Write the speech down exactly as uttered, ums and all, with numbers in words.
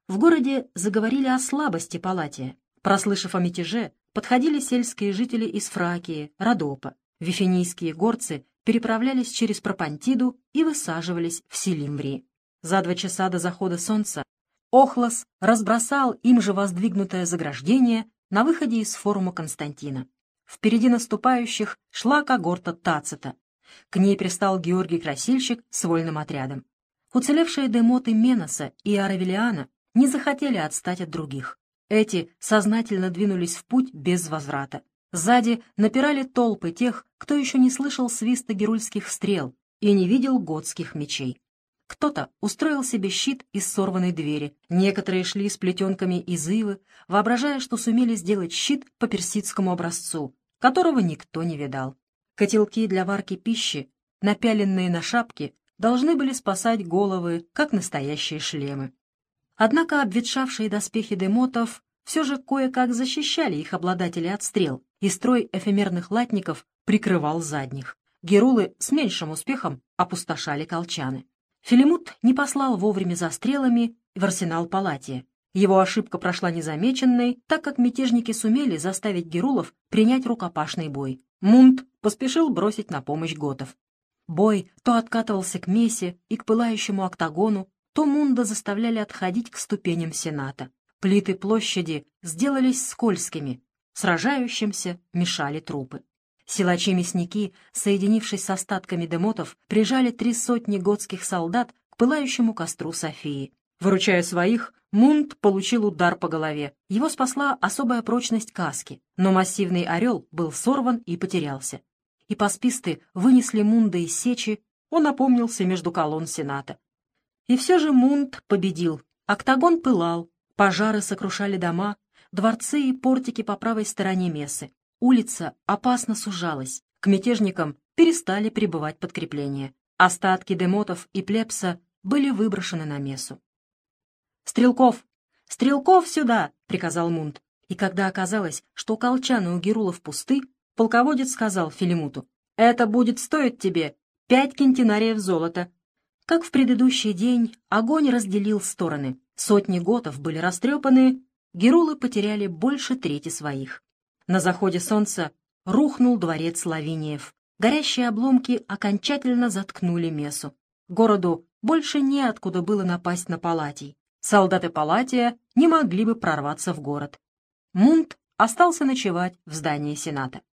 В городе заговорили о слабости Палатия. Прослышав о мятеже, подходили сельские жители из Фракии, Родопа. Вифинийские горцы переправлялись через Пропантиду и высаживались в Силимврии. За два часа до захода солнца Охлос разбросал им же воздвигнутое заграждение на выходе из форума Константина. Впереди наступающих шла когорта Тацита. К ней пристал Георгий Красильщик с вольным отрядом. Уцелевшие демоты Меноса и Аравелиана не захотели отстать от других. Эти сознательно двинулись в путь без возврата. Сзади напирали толпы тех, кто еще не слышал свиста герульских стрел и не видел готских мечей. Кто-то устроил себе щит из сорванной двери, некоторые шли с плетенками из ивы, воображая, что сумели сделать щит по персидскому образцу, которого никто не видал. Котелки для варки пищи, напяленные на шапки, должны были спасать головы, как настоящие шлемы. Однако обветшавшие доспехи демотов все же кое-как защищали их обладателей от стрел, и строй эфемерных латников прикрывал задних. Герулы с меньшим успехом опустошали колчаны. Филимут не послал вовремя за стрелами в арсенал Палатия. Его ошибка прошла незамеченной, так как мятежники сумели заставить герулов принять рукопашный бой. Мунт поспешил бросить на помощь готов. Бой то откатывался к Месе и к пылающему октагону, то Мунда заставляли отходить к ступеням Сената. Плиты площади сделались скользкими, сражающимся мешали трупы. Силачи-мясники, соединившись с остатками демотов, прижали три сотни готских солдат к пылающему костру Софии. Выручая своих, Мунт получил удар по голове. Его спасла особая прочность каски, но массивный орел был сорван и потерялся. И пасписты вынесли Мунда из сечи, он опомнился между колонн Сената. И все же Мунт победил. Октагон пылал, пожары сокрушали дома, дворцы и портики по правой стороне Мессы. Улица опасно сужалась, к мятежникам перестали прибывать подкрепления. Остатки демотов и плебса были выброшены на Мессу. «Стрелков! Стрелков сюда!» — приказал Мунт. И когда оказалось, что колчаны у герулов пусты, полководец сказал Филимуту: «Это будет стоить тебе пять кентинариев золота». Как в предыдущий день, огонь разделил стороны. Сотни готов были растрепаны, герулы потеряли больше трети своих. На заходе солнца рухнул дворец Лавиниев. Горящие обломки окончательно заткнули Мессу. Городу больше неоткуда было напасть на Палатий. Солдаты Палатия не могли бы прорваться в город. Мунт остался ночевать в здании Сената.